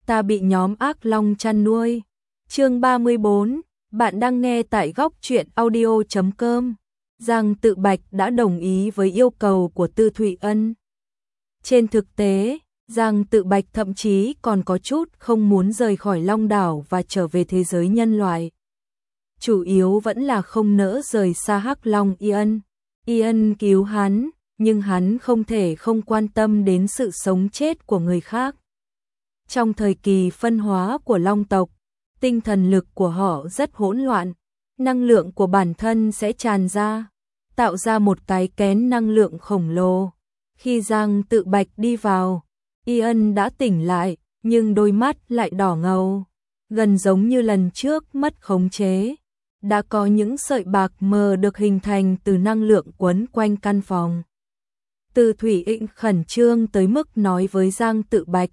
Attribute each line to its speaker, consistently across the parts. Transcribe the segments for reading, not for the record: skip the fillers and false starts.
Speaker 1: ta bị nhóm ác long chăn nuôi. Chương 34, bạn đang nghe tại góc truyện audio.com. Giang Tự Bạch đã đồng ý với yêu cầu của Tư Thụy Ân. Trên thực tế, Giang Tự Bạch thậm chí còn có chút không muốn rời khỏi Long Đảo và trở về thế giới nhân loại. Chủ yếu vẫn là không nỡ rời xa Hắc Long Ian. Ian cứu hắn, nhưng hắn không thể không quan tâm đến sự sống chết của người khác. Trong thời kỳ phân hóa của Long tộc, tinh thần lực của họ rất hỗn loạn, năng lượng của bản thân sẽ tràn ra, tạo ra một cái kén năng lượng khổng lồ. Khi Giang Tự Bạch đi vào, Ian đã tỉnh lại, nhưng đôi mắt lại đỏ ngầu, gần giống như lần trước mất khống chế. Đã có những sợi bạc mờ được hình thành từ năng lượng quấn quanh căn phòng. Từ Thủy Ĩnh khẩn trương tới mức nói với Giang Tự Bạch: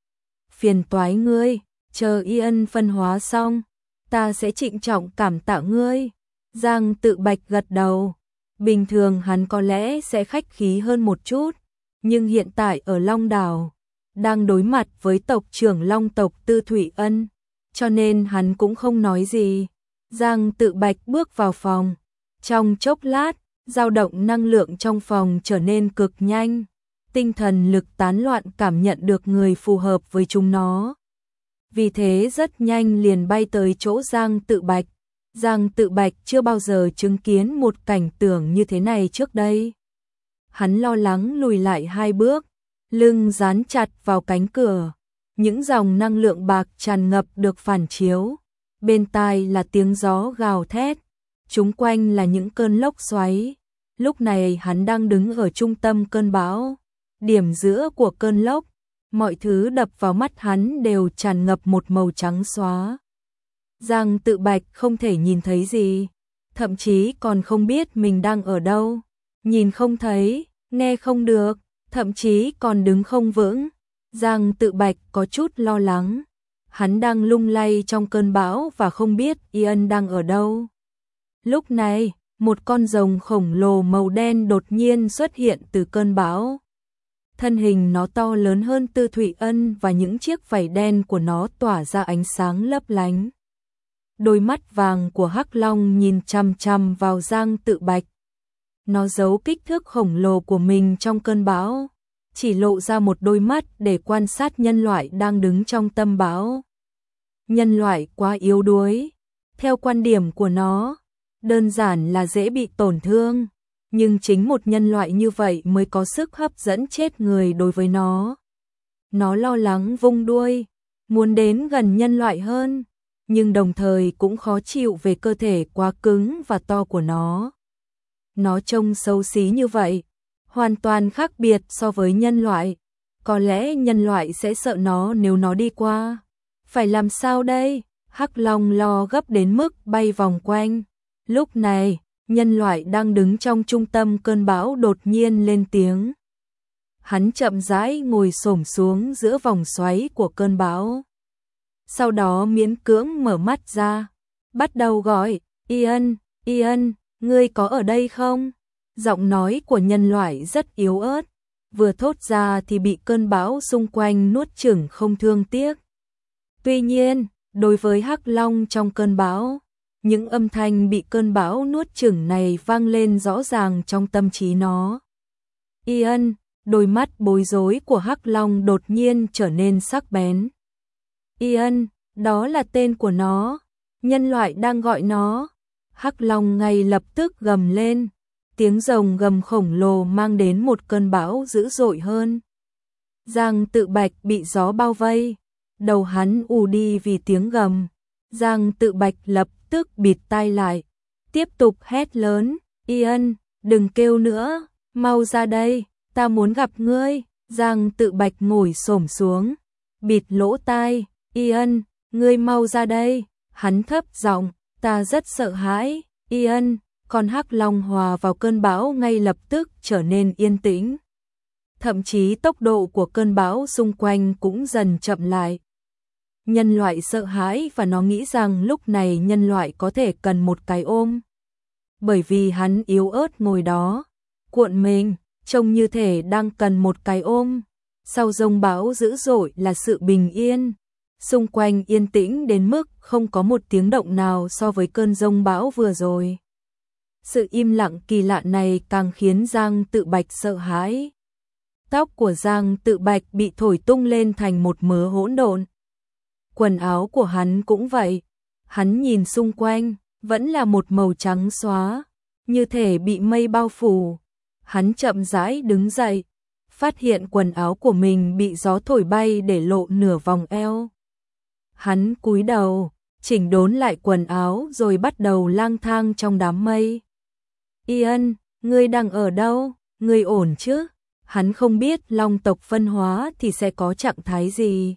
Speaker 1: phiền toái ngươi, chờ Ian phân hóa xong, ta sẽ trịnh trọng cảm tạ ngươi. Giang Tự Bạch gật đầu. Bình thường hắn có lẽ sẽ khách khí hơn một chút, nhưng hiện tại ở Long Đảo, đang đối mặt với tộc trưởng Long tộc Tư Thụy Ân, cho nên hắn cũng không nói gì. Giang Tự Bạch bước vào phòng. Trong chốc lát, dao động năng lượng trong phòng trở nên cực nhanh. Tinh thần lực tán loạn cảm nhận được người phù hợp với chúng nó. Vì thế rất nhanh liền bay tới chỗ Giang Tự Bạch. Giang Tự Bạch chưa bao giờ chứng kiến một cảnh tượng như thế này trước đây. Hắn lo lắng lùi lại 2 bước, lưng dán chặt vào cánh cửa. Những dòng năng lượng bạc tràn ngập được phản chiếu. Bên tai là tiếng gió gào thét, chúng quanh là những cơn lốc xoáy. Lúc này hắn đang đứng ở trung tâm cơn bão, điểm giữa của cơn lốc, mọi thứ đập vào mắt hắn đều tràn ngập một màu trắng xóa. Giang Tự Bạch không thể nhìn thấy gì, thậm chí còn không biết mình đang ở đâu, nhìn không thấy, nghe không được, thậm chí còn đứng không vững. Giang Tự Bạch có chút lo lắng. Hắn đang lung lay trong cơn bão và không biết Ian đang ở đâu. Lúc này, một con rồng khổng lồ màu đen đột nhiên xuất hiện từ cơn bão. Thân hình nó to lớn hơn Tư Thụy Ân và những chiếc vảy đen của nó tỏa ra ánh sáng lấp lánh. Đôi mắt vàng của Hắc Long nhìn chằm chằm vào Giang Tự Bạch. Nó giấu kích thước khổng lồ của mình trong cơn bão, chỉ lộ ra một đôi mắt để quan sát nhân loại đang đứng trong tâm bão. Nhân loại quá yếu đuối. Theo quan điểm của nó, đơn giản là dễ bị tổn thương, nhưng chính một nhân loại như vậy mới có sức hấp dẫn chết người đối với nó. Nó lo lắng vung đuôi, muốn đến gần nhân loại hơn, nhưng đồng thời cũng khó chịu về cơ thể quá cứng và to của nó. Nó trông xấu xí như vậy, hoàn toàn khác biệt so với nhân loại. Có lẽ nhân loại sẽ sợ nó nếu nó đi qua. Phải làm sao đây? Hắc Long lo gấp đến mức bay vòng quanh. Lúc này, nhân loại đang đứng trong trung tâm cơn bão đột nhiên lên tiếng. Hắn chậm rãi ngồi xổm xuống giữa vòng xoáy của cơn bão. Sau đó miễn cưỡng mở mắt ra, bắt đầu gọi: Ian, Ian, ngươi có ở đây không? Giọng nói của nhân loại rất yếu ớt, vừa thốt ra thì bị cơn bão xung quanh nuốt chửng không thương tiếc. Tuy nhiên, đối với Hắc Long trong cơn bão, những âm thanh bị cơn bão nuốt chửng này vang lên rõ ràng trong tâm trí nó. Ian, đôi mắt bối rối của Hắc Long đột nhiên trở nên sắc bén. Ian, đó là tên của nó, nhân loại đang gọi nó. Hắc Long ngay lập tức gầm lên. Tiếng rồng gầm khổng lồ mang đến một cơn bão dữ dội hơn. Giang Tự Bạch bị gió bao vây, đầu hắn ù đi vì tiếng gầm. Giang Tự Bạch lập tức bịt tai lại, tiếp tục hét lớn: Ian, đừng kêu nữa, mau ra đây, ta muốn gặp ngươi. Giang Tự Bạch ngồi xổm xuống, bịt lỗ tai: Ian, ngươi mau ra đây. Hắn thấp giọng: ta rất sợ hãi, Ian. Con Hắc Long hòa vào cơn bão ngay lập tức trở nên yên tĩnh. Thậm chí tốc độ của cơn bão xung quanh cũng dần chậm lại. Nhân loại sợ hãi và nó nghĩ rằng lúc này nhân loại có thể cần một cái ôm. Bởi vì hắn yếu ớt ngồi đó, cuộn mình, trông như thể đang cần một cái ôm. Sau dông bão dữ dội là sự bình yên, xung quanh yên tĩnh đến mức không có một tiếng động nào so với cơn giông bão vừa rồi. Sự im lặng kỳ lạ này càng khiến Giang Tự Bạch sợ hãi. Tóc của Giang Tự Bạch bị thổi tung lên thành một mớ hỗn độn. Quần áo của hắn cũng vậy. Hắn nhìn xung quanh, vẫn là một màu trắng xóa, như thể bị mây bao phủ. Hắn chậm rãi đứng dậy, phát hiện quần áo của mình bị gió thổi bay để lộ nửa vòng eo. Hắn cúi đầu, chỉnh đốn lại quần áo rồi bắt đầu lang thang trong đám mây. Ian, ngươi đang ở đâu? Ngươi ổn chứ? Hắn không biết long tộc phân hóa thì sẽ có trạng thái gì.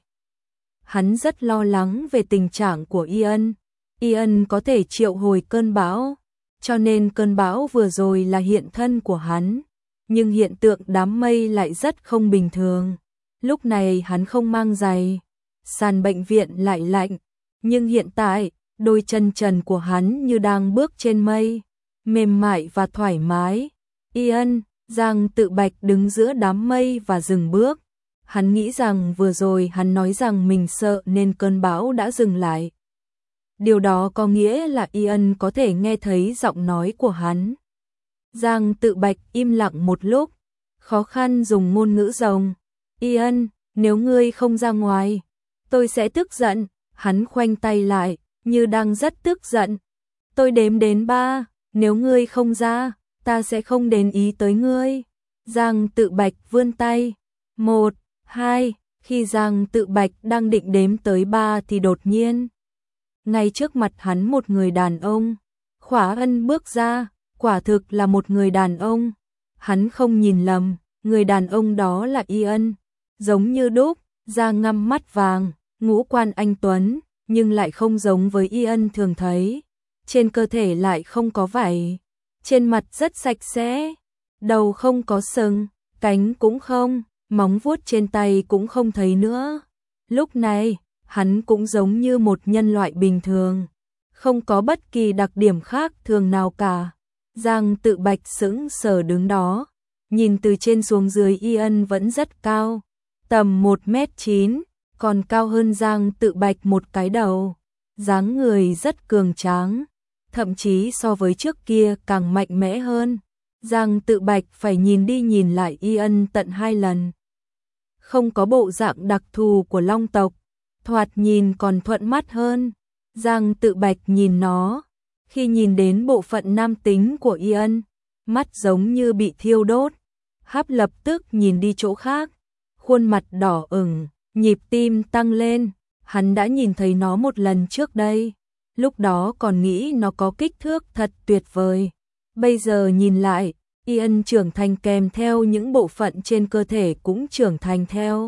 Speaker 1: Hắn rất lo lắng về tình trạng của Ian. Ian có thể triệu hồi cơn bão, cho nên cơn bão vừa rồi là hiện thân của hắn. Nhưng hiện tượng đám mây lại rất không bình thường. Lúc này hắn không mang giày, sàn bệnh viện lại lạnh, nhưng hiện tại, đôi chân trần của hắn như đang bước trên mây, mềm mại và thoải mái. Ian, Giang Tự Bạch đứng giữa đám mây và dừng bước. Hắn nghĩ rằng vừa rồi hắn nói rằng mình sợ nên cơn bão đã dừng lại. Điều đó có nghĩa là Ian có thể nghe thấy giọng nói của hắn. Giang Tự Bạch im lặng một lúc, khó khăn dùng ngôn ngữ rồng. Ian, nếu ngươi không ra ngoài, tôi sẽ tức giận. Hắn khoanh tay lại, như đang rất tức giận. Tôi đếm đến 3, nếu ngươi không ra, ta sẽ không để ý tới ngươi. Giang Tự Bạch vươn tay. 1, 2, khi Giang Tự Bạch đang định đếm tới 3 thì đột nhiên, ngay trước mặt hắn một người đàn ông. Khỏa Ân bước ra, quả thực là một người đàn ông. Hắn không nhìn lầm, người đàn ông đó là Ian, giống như đúc, da ngăm mắt vàng, ngũ quan anh tuấn, nhưng lại không giống với Ian thường thấy. Trên cơ thể lại không có vảy, trên mặt rất sạch sẽ, đầu không có sừng, cánh cũng không, móng vuốt trên tay cũng không thấy nữa. Lúc này, hắn cũng giống như một nhân loại bình thường, không có bất kỳ đặc điểm khác thường nào cả. Giang Tự Bạch sững sờ đứng đó, nhìn từ trên xuống dưới Ian vẫn rất cao, tầm 1m9, còn cao hơn Giang Tự Bạch một cái đầu. Dáng người rất cường tráng, thậm chí so với trước kia càng mạnh mẽ hơn. Giang Tự Bạch phải nhìn đi nhìn lại Ian tận 2 lần. Không có bộ dạng đặc thù của long tộc, thoạt nhìn còn thuận mắt hơn. Giang Tự Bạch nhìn nó, khi nhìn đến bộ phận nam tính của Ian, mắt giống như bị thiêu đốt. Háp lập tức nhìn đi chỗ khác, khuôn mặt đỏ ửng, nhịp tim tăng lên. Hắn đã nhìn thấy nó một lần trước đây, lúc đó còn nghĩ nó có kích thước thật tuyệt vời. Bây giờ nhìn lại, Ian trưởng thành kèm theo những bộ phận trên cơ thể cũng trưởng thành theo.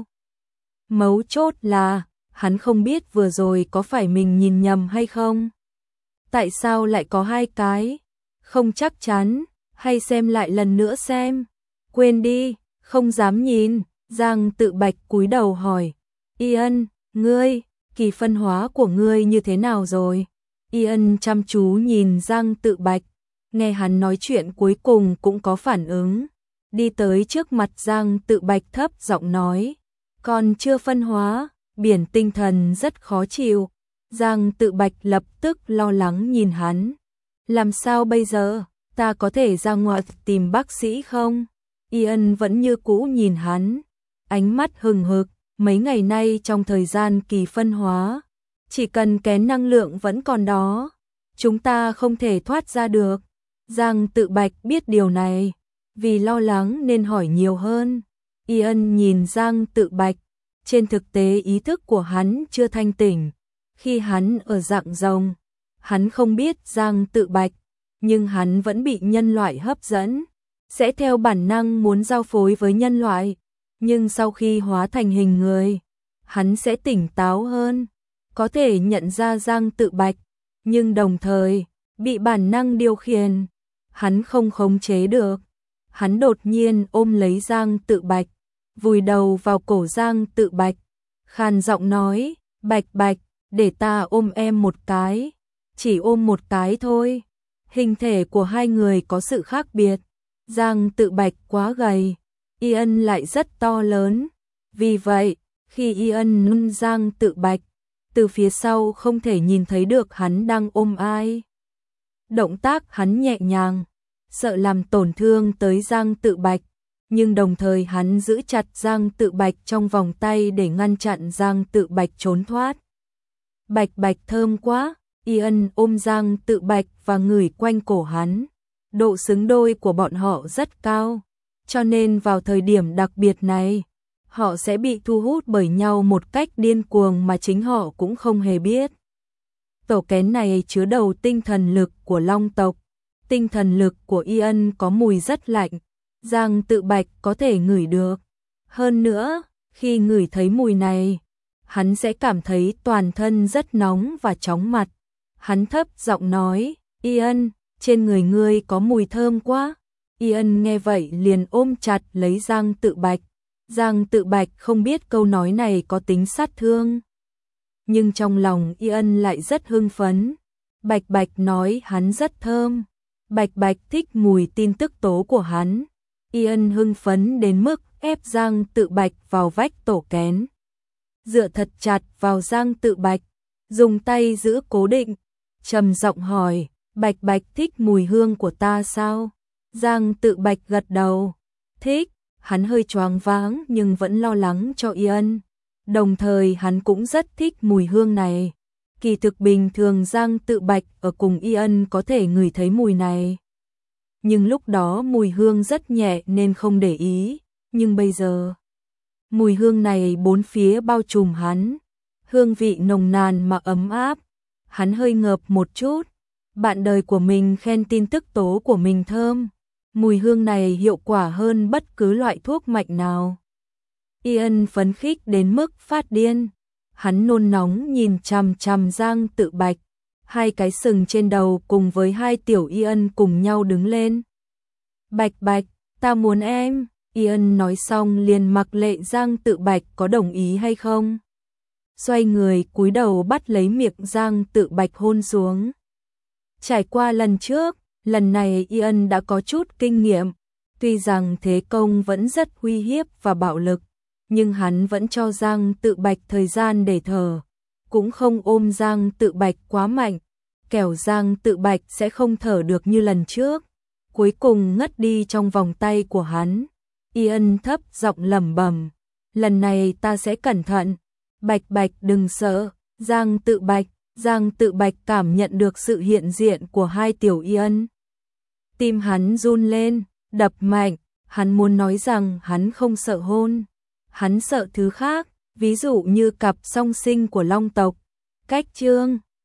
Speaker 1: Mấu chốt là, hắn không biết vừa rồi có phải mình nhìn nhầm hay không. Tại sao lại có 2 cái? Không chắc chắn, hay xem lại lần nữa xem. Quên đi, không dám nhìn. Giang Tự Bạch cúi đầu hỏi. Ian, ngươi, kỳ phân hóa của ngươi như thế nào rồi? Ian chăm chú nhìn Giang Tự Bạch, nghe hắn nói chuyện cuối cùng cũng có phản ứng. Đi tới trước mặt Giang Tự Bạch thấp giọng nói. Còn chưa phân hóa, biển tinh thần rất khó chịu. Giang Tự Bạch lập tức lo lắng nhìn hắn. Làm sao bây giờ, ta có thể ra ngoài tìm bác sĩ không? Ian vẫn như cũ nhìn hắn, ánh mắt hừng hực. Mấy ngày nay trong thời gian kỳ phân hóa, chỉ cần kén năng lượng vẫn còn đó, chúng ta không thể thoát ra được. Giang Tự Bạch biết điều này, vì lo lắng nên hỏi nhiều hơn. Ian nhìn Giang Tự Bạch, trên thực tế ý thức của hắn chưa thanh tỉnh. Khi hắn ở dạng rồng, hắn không biết Giang Tự Bạch, nhưng hắn vẫn bị nhân loại hấp dẫn, sẽ theo bản năng muốn giao phối với nhân loại. Nhưng sau khi hóa thành hình người, hắn sẽ tỉnh táo hơn, có thể nhận ra Giang Tự Bạch, nhưng đồng thời bị bản năng điều khiển, hắn không khống chế được. Hắn đột nhiên ôm lấy Giang Tự Bạch, vùi đầu vào cổ Giang Tự Bạch, khàn giọng nói, Bạch Bạch, để ta ôm em một cái, chỉ ôm một cái thôi. Hình thể của hai người có sự khác biệt, Giang Tự Bạch quá gầy, Ian lại rất to lớn. Vì vậy, khi Ian nâng Giang Tự Bạch, từ phía sau không thể nhìn thấy được hắn đang ôm ai. Động tác hắn nhẹ nhàng, sợ làm tổn thương tới Giang Tự Bạch, nhưng đồng thời hắn giữ chặt Giang Tự Bạch trong vòng tay để ngăn chặn Giang Tự Bạch trốn thoát. Bạch bạch thơm quá, Ian ôm Giang Tự Bạch và ngửi quanh cổ hắn. Độ xứng đôi của bọn họ rất cao, cho nên vào thời điểm đặc biệt này, họ sẽ bị thu hút bởi nhau một cách điên cuồng mà chính họ cũng không hề biết. Tổ kén này chứa đầu tinh thần lực của Long tộc. Tinh thần lực của Ian có mùi rất lạnh, Giang Tự Bạch có thể ngửi được. Hơn nữa, khi ngửi thấy mùi này, hắn sẽ cảm thấy toàn thân rất nóng và chóng mặt. Hắn thấp giọng nói, Ian, trên người ngươi có mùi thơm quá. Ian nghe vậy liền ôm chặt lấy Giang Tự Bạch. Giang Tự Bạch không biết câu nói này có tính sát thương, nhưng trong lòng Ian lại rất hưng phấn. Bạch Bạch nói hắn rất thơm. Bạch Bạch thích mùi tin tức tố của hắn. Ian hưng phấn đến mức ép Giang Tự Bạch vào vách tổ kén. Dựa thật chặt vào Giang Tự Bạch, dùng tay giữ cố định, trầm giọng hỏi, Bạch Bạch thích mùi hương của ta sao? Giang Tự Bạch gật đầu, thích. Hắn hơi choáng váng nhưng vẫn lo lắng cho Ian. Đồng thời hắn cũng rất thích mùi hương này. Kỳ thực bình thường Giang Tự Bạch ở cùng Ian có thể ngửi thấy mùi này. Nhưng lúc đó mùi hương rất nhẹ nên không để ý. Nhưng bây giờ, mùi hương này bốn phía bao trùm hắn. Hương vị nồng nàn mà ấm áp. Hắn hơi ngợp một chút. Bạn đời của mình khen tin tức tố của mình thơm. Mùi hương này hiệu quả hơn bất cứ loại thuốc mạnh nào. Ian phấn khích đến mức phát điên. Hắn nôn nóng nhìn chằm chằm Giang Tự Bạch. Hai cái sừng trên đầu cùng với hai tiểu Ian cùng nhau đứng lên. Bạch Bạch, ta muốn em. Ian nói xong liền mặc lệ Giang Tự Bạch có đồng ý hay không. Xoay người cúi đầu bắt lấy miệng Giang Tự Bạch hôn xuống. Trải qua lần trước, lần này Ian đã có chút kinh nghiệm. Tuy rằng thế công vẫn rất uy hiếp và bạo lực, nhưng hắn vẫn cho Giang Tự Bạch thời gian để thở, cũng không ôm Giang Tự Bạch quá mạnh, kẻo Giang Tự Bạch sẽ không thở được như lần trước. Cuối cùng ngất đi trong vòng tay của hắn. Ian thấp giọng lẩm bẩm, lần này ta sẽ cẩn thận. Bạch Bạch đừng sợ. Giang Tự Bạch cảm nhận được sự hiện diện của hai tiểu Ian. Tim hắn run lên, đập mạnh. Hắn muốn nói rằng hắn không sợ hôn. Hắn sợ thứ khác, ví dụ như cặp song sinh của Long tộc. Cách chương